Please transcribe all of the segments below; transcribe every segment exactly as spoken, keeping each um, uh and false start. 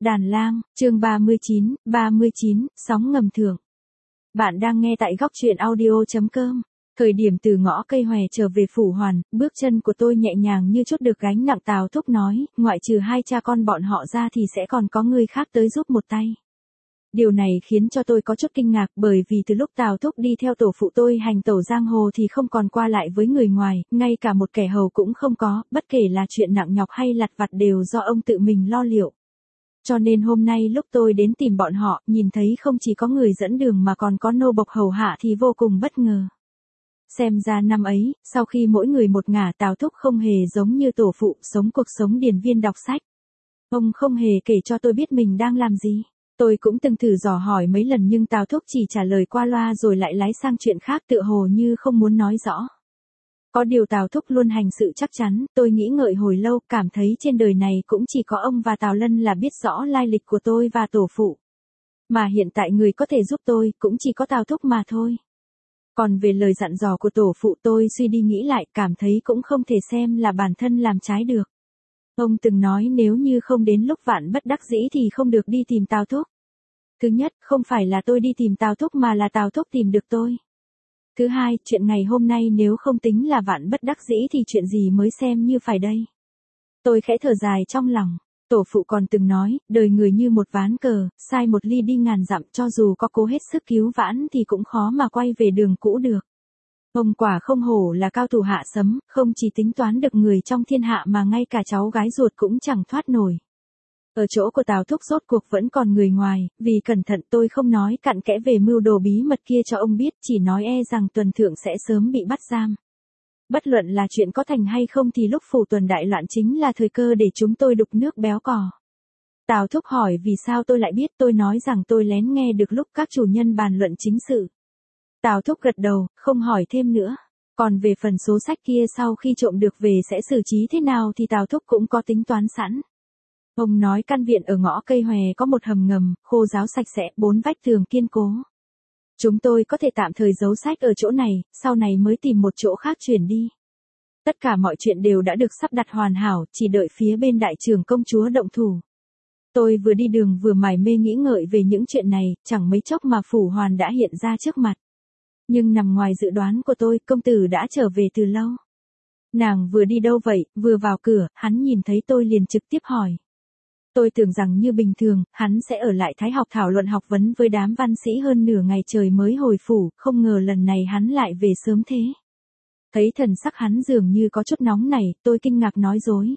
Đàn lang, chương ba mươi chín, ba mươi chín, sóng ngầm thượng. Bạn đang nghe tại góc truyện audio chấm com. Thời điểm từ ngõ cây hòe trở về Phủ Hoàn, bước chân của tôi nhẹ nhàng như chút được gánh nặng. Tào Thúc nói, ngoại trừ hai cha con bọn họ ra thì sẽ còn có người khác tới giúp một tay. Điều này khiến cho tôi có chút kinh ngạc, bởi vì từ lúc Tào Thúc đi theo tổ phụ tôi hành tẩu giang hồ thì không còn qua lại với người ngoài, ngay cả một kẻ hầu cũng không có, bất kể là chuyện nặng nhọc hay lặt vặt đều do ông tự mình lo liệu. Cho nên hôm nay lúc tôi đến tìm bọn họ, nhìn thấy không chỉ có người dẫn đường mà còn có nô bộc hầu hạ thì vô cùng bất ngờ. Xem ra năm ấy, sau khi mỗi người một ngả, Tào Thúc không hề giống như tổ phụ, sống cuộc sống điền viên đọc sách. Ông không hề kể cho tôi biết mình đang làm gì. Tôi cũng từng thử dò hỏi mấy lần nhưng Tào Thúc chỉ trả lời qua loa rồi lại lái sang chuyện khác, tựa hồ như không muốn nói rõ. Có điều Tào Thúc luôn hành sự chắc chắn, tôi nghĩ ngợi hồi lâu, cảm thấy trên đời này cũng chỉ có ông và Tào Lân là biết rõ lai lịch của tôi và tổ phụ. Mà hiện tại người có thể giúp tôi, cũng chỉ có Tào Thúc mà thôi. Còn về lời dặn dò của tổ phụ, tôi suy đi nghĩ lại, cảm thấy cũng không thể xem là bản thân làm trái được. Ông từng nói nếu như không đến lúc vạn bất đắc dĩ thì không được đi tìm Tào Thúc. Thứ nhất, không phải là tôi đi tìm Tào Thúc mà là Tào Thúc tìm được tôi. Thứ hai, chuyện ngày hôm nay nếu không tính là vạn bất đắc dĩ thì chuyện gì mới xem như phải đây. Tôi khẽ thở dài trong lòng. Tổ phụ còn từng nói, đời người như một ván cờ, sai một ly đi ngàn dặm, cho dù có cố hết sức cứu vãn thì cũng khó mà quay về đường cũ được. Ông quả không hổ là cao thủ hạ sấm, không chỉ tính toán được người trong thiên hạ mà ngay cả cháu gái ruột cũng chẳng thoát nổi. Ở chỗ của Tào Thúc rốt cuộc vẫn còn người ngoài, vì cẩn thận tôi không nói cặn kẽ về mưu đồ bí mật kia cho ông biết, chỉ nói e rằng Tuần Thượng sẽ sớm bị bắt giam. Bất luận là chuyện có thành hay không thì lúc Phủ Tuần đại loạn chính là thời cơ để chúng tôi đục nước béo cò. Tào Thúc hỏi vì sao tôi lại biết, tôi nói rằng tôi lén nghe được lúc các chủ nhân bàn luận chính sự. Tào Thúc gật đầu, không hỏi thêm nữa. Còn về phần số sách kia sau khi trộm được về sẽ xử trí thế nào thì Tào Thúc cũng có tính toán sẵn. Ông nói căn viện ở ngõ cây hòe có một hầm ngầm, khô ráo sạch sẽ, bốn vách tường kiên cố. Chúng tôi có thể tạm thời giấu sách ở chỗ này, sau này mới tìm một chỗ khác chuyển đi. Tất cả mọi chuyện đều đã được sắp đặt hoàn hảo, chỉ đợi phía bên đại trưởng công chúa động thủ. Tôi vừa đi đường vừa mải mê nghĩ ngợi về những chuyện này, chẳng mấy chốc mà Phủ Hoàn đã hiện ra trước mặt. Nhưng nằm ngoài dự đoán của tôi, công tử đã trở về từ lâu. Nàng vừa đi đâu vậy? Vừa vào cửa, hắn nhìn thấy tôi liền trực tiếp hỏi. Tôi tưởng rằng như bình thường, hắn sẽ ở lại Thái học thảo luận học vấn với đám văn sĩ hơn nửa ngày trời mới hồi phủ, không ngờ lần này hắn lại về sớm thế. Thấy thần sắc hắn dường như có chút nóng nảy, tôi kinh ngạc nói dối.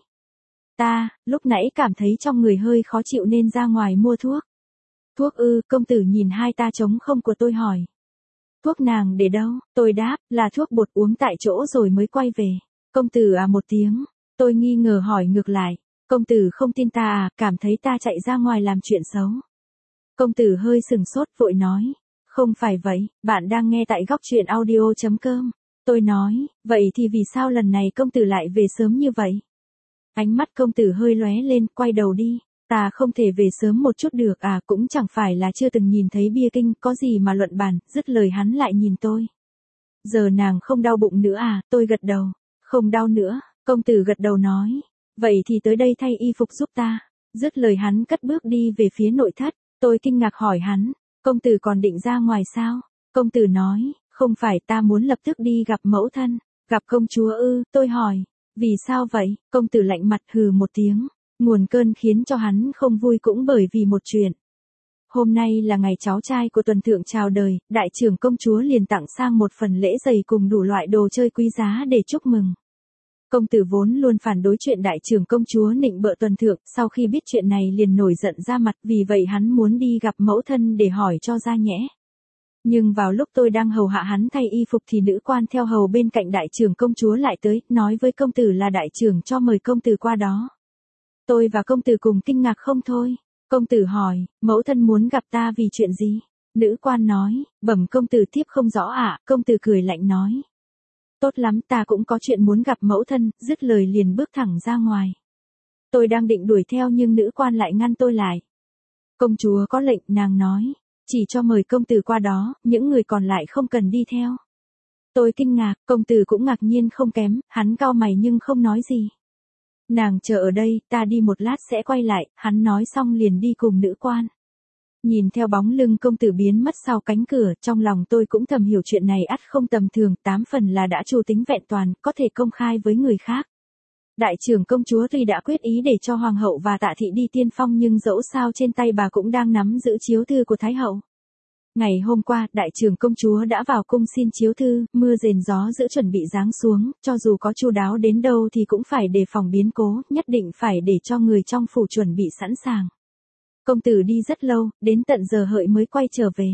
Ta, lúc nãy cảm thấy trong người hơi khó chịu nên ra ngoài mua thuốc. Thuốc ư? Công tử nhìn hai ta trống không của tôi hỏi. Thuốc nàng để đâu? Tôi đáp, là thuốc bột uống tại chỗ rồi mới quay về. Công tử à một tiếng, tôi nghi ngờ hỏi ngược lại. Công tử không tin ta à, cảm thấy ta chạy ra ngoài làm chuyện xấu. Công tử hơi sừng sốt vội nói. Không phải vậy, bạn đang nghe tại góc truyện audio chấm com. Tôi nói, vậy thì vì sao lần này công tử lại về sớm như vậy? Ánh mắt công tử hơi lóe lên, quay đầu đi. Ta không thể về sớm một chút được à, cũng chẳng phải là chưa từng nhìn thấy bia kinh, có gì mà luận bàn, dứt lời hắn lại nhìn tôi. Giờ nàng không đau bụng nữa à, tôi gật đầu. Không đau nữa, công tử gật đầu nói. Vậy thì tới đây thay y phục giúp ta. Dứt lời hắn cất bước đi về phía nội thất. Tôi kinh ngạc hỏi hắn, công tử còn định ra ngoài sao? Công tử nói, không phải, ta muốn lập tức đi gặp mẫu thân. Gặp công chúa ư? Tôi hỏi, vì sao vậy? Công tử lạnh mặt hừ một tiếng. Nguồn cơn khiến cho hắn không vui cũng bởi vì một chuyện. Hôm nay là ngày cháu trai của Tuần Thượng chào đời, đại trưởng công chúa liền tặng sang một phần lễ giày cùng đủ loại đồ chơi quý giá để chúc mừng. Công tử vốn luôn phản đối chuyện đại trưởng công chúa nịnh bợ Tuần Thượng, sau khi biết chuyện này liền nổi giận ra mặt, vì vậy hắn muốn đi gặp mẫu thân để hỏi cho ra nhẽ. Nhưng vào lúc tôi đang hầu hạ hắn thay y phục thì nữ quan theo hầu bên cạnh đại trưởng công chúa lại tới, nói với công tử là đại trưởng cho mời công tử qua đó. Tôi và công tử cùng kinh ngạc không thôi. Công tử hỏi, mẫu thân muốn gặp ta vì chuyện gì? Nữ quan nói, bẩm công tử tiếp không rõ ạ. Công tử cười lạnh nói. Tốt lắm, ta cũng có chuyện muốn gặp mẫu thân, dứt lời liền bước thẳng ra ngoài. Tôi đang định đuổi theo nhưng nữ quan lại ngăn tôi lại. Công chúa có lệnh, nàng nói, chỉ cho mời công tử qua đó, những người còn lại không cần đi theo. Tôi kinh ngạc, công tử cũng ngạc nhiên không kém, hắn cau mày nhưng không nói gì. Nàng chờ ở đây, ta đi một lát sẽ quay lại, hắn nói xong liền đi cùng nữ quan. Nhìn theo bóng lưng công tử biến mất sau cánh cửa, trong lòng tôi cũng thầm hiểu chuyện này ắt không tầm thường, tám phần là đã chu tính vẹn toàn, có thể công khai với người khác. Đại trưởng công chúa tuy đã quyết ý để cho hoàng hậu và Tạ thị đi tiên phong nhưng dẫu sao trên tay bà cũng đang nắm giữ chiếu thư của thái hậu. Ngày hôm qua, đại trưởng công chúa đã vào cung xin chiếu thư, mưa rền gió dữ chuẩn bị giáng xuống, cho dù có chu đáo đến đâu thì cũng phải đề phòng biến cố, nhất định phải để cho người trong phủ chuẩn bị sẵn sàng. Công tử đi rất lâu, đến tận giờ hợi mới quay trở về.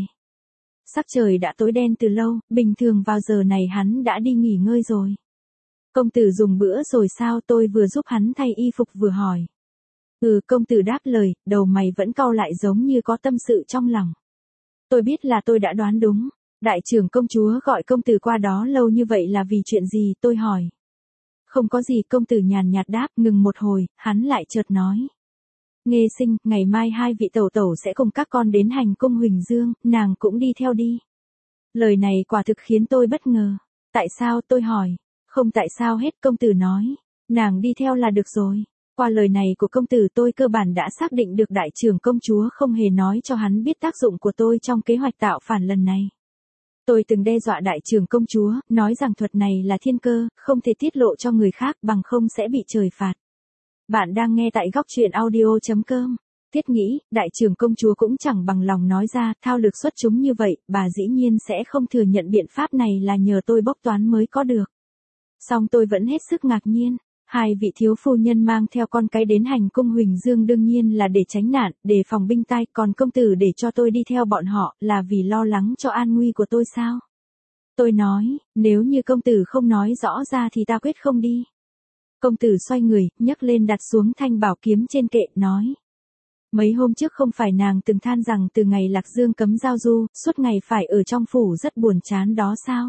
Sắc trời đã tối đen từ lâu, bình thường vào giờ này hắn đã đi nghỉ ngơi rồi. Công tử dùng bữa rồi sao? Tôi vừa giúp hắn thay y phục vừa hỏi. Ừ, công tử đáp lời, đầu mày vẫn cau lại giống như có tâm sự trong lòng. Tôi biết là tôi đã đoán đúng. Đại trưởng công chúa gọi công tử qua đó lâu như vậy là vì chuyện gì? Tôi hỏi. Không có gì, công tử nhàn nhạt đáp, ngừng một hồi, hắn lại chợt nói. Nghê Sinh, ngày mai hai vị tẩu tẩu sẽ cùng các con đến hành cung Huỳnh Dương, nàng cũng đi theo đi. Lời này quả thực khiến tôi bất ngờ. Tại sao? Tôi hỏi. Không tại sao hết, công tử nói. Nàng đi theo là được rồi. Qua lời này của công tử tôi cơ bản đã xác định được đại trưởng công chúa không hề nói cho hắn biết tác dụng của tôi trong kế hoạch tạo phản lần này. Tôi từng đe dọa đại trưởng công chúa, nói rằng thuật này là thiên cơ, không thể tiết lộ cho người khác bằng không sẽ bị trời phạt. Bạn đang nghe tại góc truyện audio chấm com. Thiết nghĩ, đại trưởng công chúa cũng chẳng bằng lòng nói ra, thao lược xuất chúng như vậy, bà dĩ nhiên sẽ không thừa nhận biện pháp này là nhờ tôi bốc toán mới có được. Song tôi vẫn hết sức ngạc nhiên. Hai vị thiếu phu nhân mang theo con cái đến hành cung Huỳnh Dương đương nhiên là để tránh nạn, để phòng binh tai, còn công tử để cho tôi đi theo bọn họ là vì lo lắng cho an nguy của tôi sao? Tôi nói, nếu như công tử không nói rõ ra thì ta quyết không đi. Công tử xoay người, nhấc lên đặt xuống thanh bảo kiếm trên kệ, nói. Mấy hôm trước không phải nàng từng than rằng từ ngày Lạc Dương cấm giao du, suốt ngày phải ở trong phủ rất buồn chán đó sao?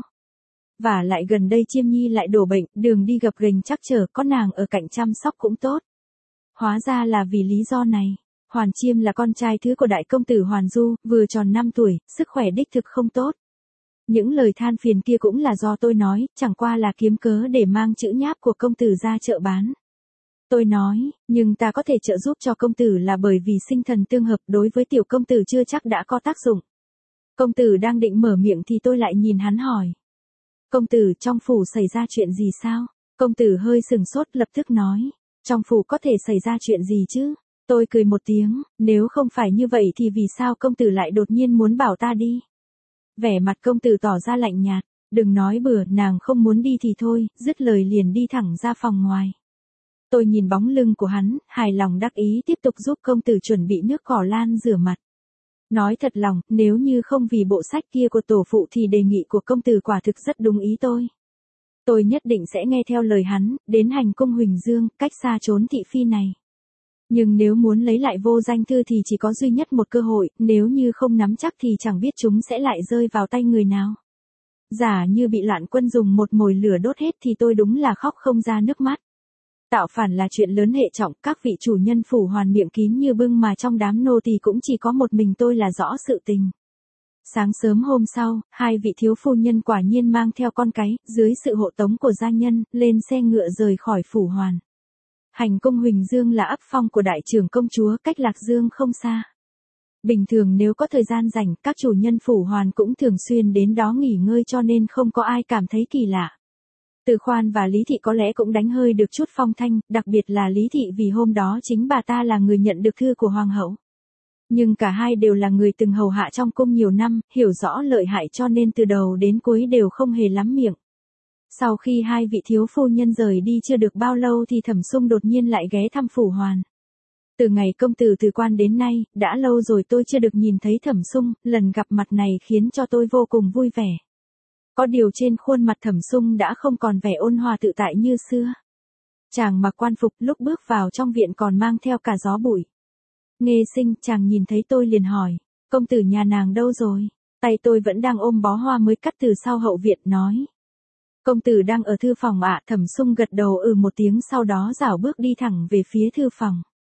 Và lại gần đây Chiêm Nhi lại đổ bệnh, đường đi gập ghềnh chắc trở, có nàng ở cạnh chăm sóc cũng tốt. Hóa ra là vì lý do này. Hoàn Chiêm là con trai thứ của đại công tử Hoàn Du, vừa tròn năm tuổi, sức khỏe đích thực không tốt. Những lời than phiền kia cũng là do tôi nói, chẳng qua là kiếm cớ để mang chữ nháp của công tử ra chợ bán. Tôi nói, nhưng ta có thể trợ giúp cho công tử là bởi vì sinh thần tương hợp, đối với tiểu công tử chưa chắc đã có tác dụng. Công tử đang định mở miệng thì tôi lại nhìn hắn hỏi. Công tử, trong phủ xảy ra chuyện gì sao? Công tử hơi sừng sốt, lập tức nói. Trong phủ có thể xảy ra chuyện gì chứ? Tôi cười một tiếng, nếu không phải như vậy thì vì sao công tử lại đột nhiên muốn bảo ta đi? Vẻ mặt công tử tỏ ra lạnh nhạt, đừng nói bừa, nàng không muốn đi thì thôi, dứt lời liền đi thẳng ra phòng ngoài. Tôi nhìn bóng lưng của hắn, hài lòng đắc ý tiếp tục giúp công tử chuẩn bị nước cỏ lan rửa mặt. Nói thật lòng, nếu như không vì bộ sách kia của tổ phụ thì đề nghị của công tử quả thực rất đúng ý tôi. Tôi nhất định sẽ nghe theo lời hắn, đến hành cung Huỳnh Dương, cách xa trốn thị phi này. Nhưng nếu muốn lấy lại vô danh thư thì chỉ có duy nhất một cơ hội, nếu như không nắm chắc thì chẳng biết chúng sẽ lại rơi vào tay người nào. Giả như bị loạn quân dùng một mồi lửa đốt hết thì tôi đúng là khóc không ra nước mắt. Tạo phản là chuyện lớn hệ trọng, các vị chủ nhân phủ Hoàn miệng kín như bưng mà trong đám nô tỳ cũng chỉ có một mình tôi là rõ sự tình. Sáng sớm hôm sau, hai vị thiếu phu nhân quả nhiên mang theo con cái, dưới sự hộ tống của gia nhân, lên xe ngựa rời khỏi phủ Hoàn. Hành cung Huỳnh Dương là ấp phong của đại trưởng công chúa, cách Lạc Dương không xa. Bình thường nếu có thời gian rảnh, các chủ nhân phủ Hoàn cũng thường xuyên đến đó nghỉ ngơi cho nên không có ai cảm thấy kỳ lạ. Từ Khoan và Lý Thị có lẽ cũng đánh hơi được chút phong thanh, đặc biệt là Lý Thị vì hôm đó chính bà ta là người nhận được thư của Hoàng hậu. Nhưng cả hai đều là người từng hầu hạ trong cung nhiều năm, hiểu rõ lợi hại cho nên từ đầu đến cuối đều không hề lắm miệng. Sau khi hai vị thiếu phu nhân rời đi chưa được bao lâu thì Thẩm Sung đột nhiên lại ghé thăm phủ Hoàn. Từ ngày công tử từ quan đến nay, đã lâu rồi tôi chưa được nhìn thấy Thẩm Sung, lần gặp mặt này khiến cho tôi vô cùng vui vẻ. Có điều trên khuôn mặt Thẩm Sung đã không còn vẻ ôn hòa tự tại như xưa. Chàng mặc quan phục, lúc bước vào trong viện còn mang theo cả gió bụi. Nghê Sinh, chàng nhìn thấy tôi liền hỏi, công tử nhà nàng đâu rồi? Tay tôi vẫn đang ôm bó hoa mới cắt từ sau hậu viện, nói. Công tử đang ở thư phòng ạ. Thẩm Sung gật đầu ừ một tiếng, sau đó rảo bước đi thẳng về phía thư phòng.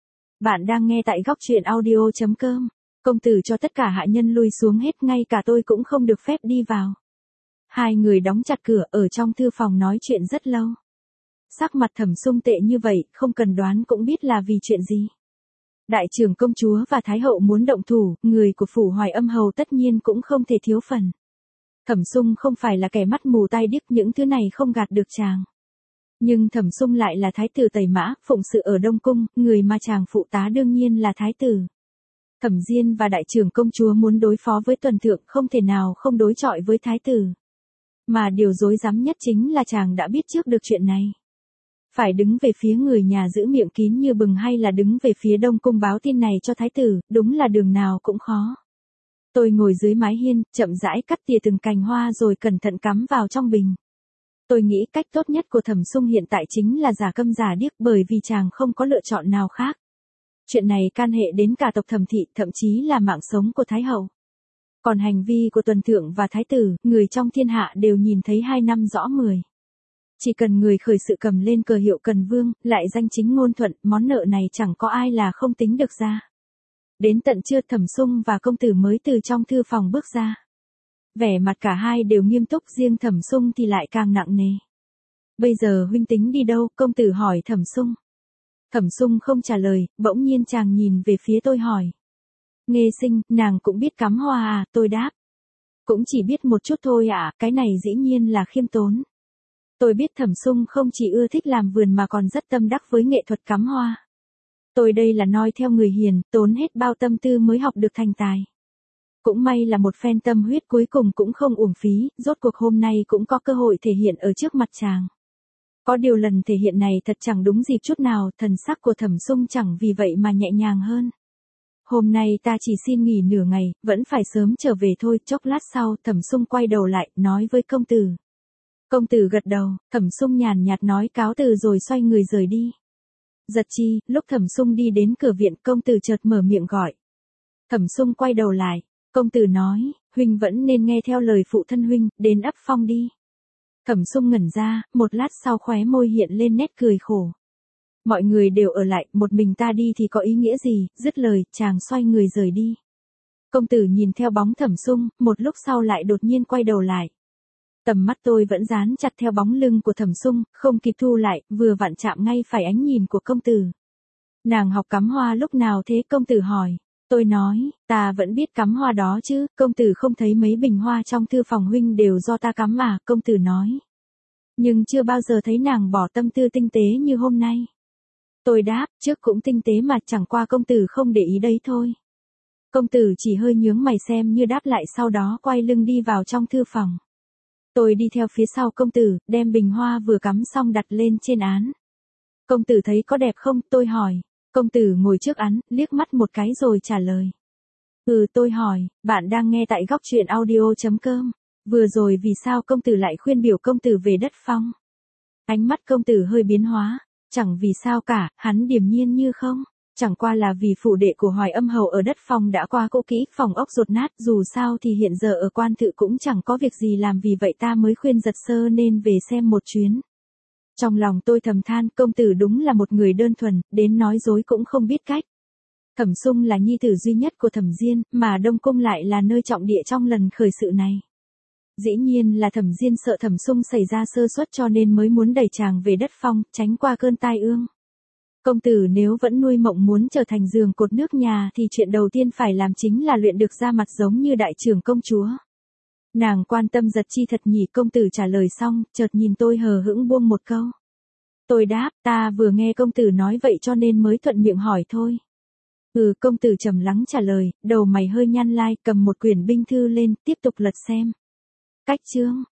Bạn đang nghe tại góc truyện audio chấm com. Công tử cho tất cả hạ nhân lui xuống hết, ngay cả tôi cũng không được phép đi vào. Hai người đóng chặt cửa ở trong thư phòng nói chuyện rất lâu. sắc mặt Thẩm Sung tệ như vậy, không cần đoán cũng biết là vì chuyện gì. Đại trưởng công chúa và Thái hậu muốn động thủ, người của phủ Hoài Âm hầu tất nhiên cũng không thể thiếu phần. Thẩm Sung không phải là kẻ mắt mù tai điếc, những thứ này không gạt được chàng. Nhưng Thẩm Sung lại là thái tử Tây Mã, phụng sự ở Đông Cung, người mà chàng phụ tá đương nhiên là thái tử. Thẩm Diên và đại trưởng công chúa muốn đối phó với Tuần Thượng không thể nào không đối chọi với thái tử. Mà điều rối rắm nhất chính là chàng đã biết trước được chuyện này. Phải đứng về phía người nhà giữ miệng kín như bừng hay là đứng về phía Đông Cung báo tin này cho thái tử, đúng là đường nào cũng khó. Tôi ngồi dưới mái hiên, chậm rãi cắt tỉa từng cành hoa rồi cẩn thận cắm vào trong bình. Tôi nghĩ cách tốt nhất của Thẩm Sung hiện tại chính là giả câm giả điếc, bởi vì chàng không có lựa chọn nào khác. Chuyện này can hệ đến cả tộc Thẩm thị, thậm chí là mạng sống của Thái hậu. Còn hành vi của Tuần Thượng và Thái tử, người trong thiên hạ đều nhìn thấy hai năm rõ mười. Chỉ cần người khởi sự cầm lên cờ hiệu Cần Vương, lại danh chính ngôn thuận, món nợ này chẳng có ai là không tính được ra. Đến tận trưa Thẩm Sung và công tử mới từ trong thư phòng bước ra. Vẻ mặt cả hai đều nghiêm túc, riêng Thẩm Sung thì lại càng nặng nề. Bây giờ huynh tính đi đâu? Công tử hỏi Thẩm Sung. Thẩm Sung không trả lời, bỗng nhiên chàng nhìn về phía tôi hỏi. Nghê Sinh, nàng cũng biết cắm hoa à? Tôi đáp. Cũng chỉ biết một chút thôi ạ, à, cái này dĩ nhiên là khiêm tốn. Tôi biết Thẩm Sung không chỉ ưa thích làm vườn mà còn rất tâm đắc với nghệ thuật cắm hoa. Tôi đây là noi theo người hiền, tốn hết bao tâm tư mới học được thành tài. Cũng may là một phen tâm huyết cuối cùng cũng không uổng phí, rốt cuộc hôm nay cũng có cơ hội thể hiện ở trước mặt chàng. Có điều lần thể hiện này thật chẳng đúng dịp chút nào, thần sắc của Thẩm Sung chẳng vì vậy mà nhẹ nhàng hơn. Hôm nay ta chỉ xin nghỉ nửa ngày, vẫn phải sớm trở về thôi. Chốc lát sau, Thẩm Sung quay đầu lại, nói với công tử. Công tử gật đầu, Thẩm Sung nhàn nhạt nói cáo từ rồi xoay người rời đi. Giật chi, lúc Thẩm Sung đi đến cửa viện, công tử chợt mở miệng gọi. Thẩm Sung quay đầu lại, công tử nói, huynh vẫn nên nghe theo lời phụ thân huynh, đến ấp phong đi. Thẩm Sung ngẩn ra, một lát sau khóe môi hiện lên nét cười khổ. Mọi người đều ở lại, một mình ta đi thì có ý nghĩa gì? Dứt lời, chàng xoay người rời đi. Công tử nhìn theo bóng Thẩm Sung, một lúc sau lại đột nhiên quay đầu lại. Tầm mắt tôi vẫn dán chặt theo bóng lưng của Thẩm Sung, không kịp thu lại, vừa vặn chạm ngay phải ánh nhìn của công tử. Nàng học cắm hoa lúc nào thế? Công tử hỏi. Tôi nói, ta vẫn biết cắm hoa đó chứ, công tử không thấy mấy bình hoa trong thư phòng huynh đều do ta cắm mà? Công tử nói. Nhưng chưa bao giờ thấy nàng bỏ tâm tư tinh tế như hôm nay. Tôi đáp, trước cũng tinh tế mà, chẳng qua công tử không để ý đấy thôi. Công tử chỉ hơi nhướng mày xem như đáp lại, sau đó quay lưng đi vào trong thư phòng. Tôi đi theo phía sau công tử, đem bình hoa vừa cắm xong đặt lên trên án. Công tử thấy có đẹp không? Tôi hỏi. Công tử ngồi trước án, liếc mắt một cái rồi trả lời. Ừ, tôi hỏi, bạn đang nghe tại góc truyện audio chấm com. Vừa rồi vì sao công tử lại khuyên biểu công tử về đất phong? Ánh mắt công tử hơi biến hóa. Chẳng vì sao cả, hắn điềm nhiên như không. Chẳng qua là vì phủ đệ của Hoài Âm hầu ở đất phong đã qua cũ kỹ, phòng ốc dột nát, dù sao thì hiện giờ ở quan thự cũng chẳng có việc gì làm, vì vậy ta mới khuyên Giật Sơ nên về xem một chuyến. Trong lòng tôi thầm than, công tử đúng là một người đơn thuần, đến nói dối cũng không biết cách. Thẩm Sung là nhi tử duy nhất của Thẩm Diên, mà Đông Cung lại là nơi trọng địa trong lần khởi sự này. Dĩ nhiên là Thẩm Diên sợ Thẩm Sung xảy ra sơ suất cho nên mới muốn đẩy chàng về đất phong, tránh qua cơn tai ương. Công tử nếu vẫn nuôi mộng muốn trở thành giường cột nước nhà thì chuyện đầu tiên phải làm chính là luyện được ra mặt giống như đại trưởng công chúa. Nàng quan tâm Giật chi thật nhỉ? Công tử trả lời xong, chợt nhìn tôi hờ hững buông một câu. Tôi đáp, ta vừa nghe công tử nói vậy cho nên mới thuận miệng hỏi thôi. Ừ, công tử trầm lắng trả lời, đầu mày hơi nhăn lai, cầm một quyển binh thư lên, tiếp tục lật xem. Cách chương,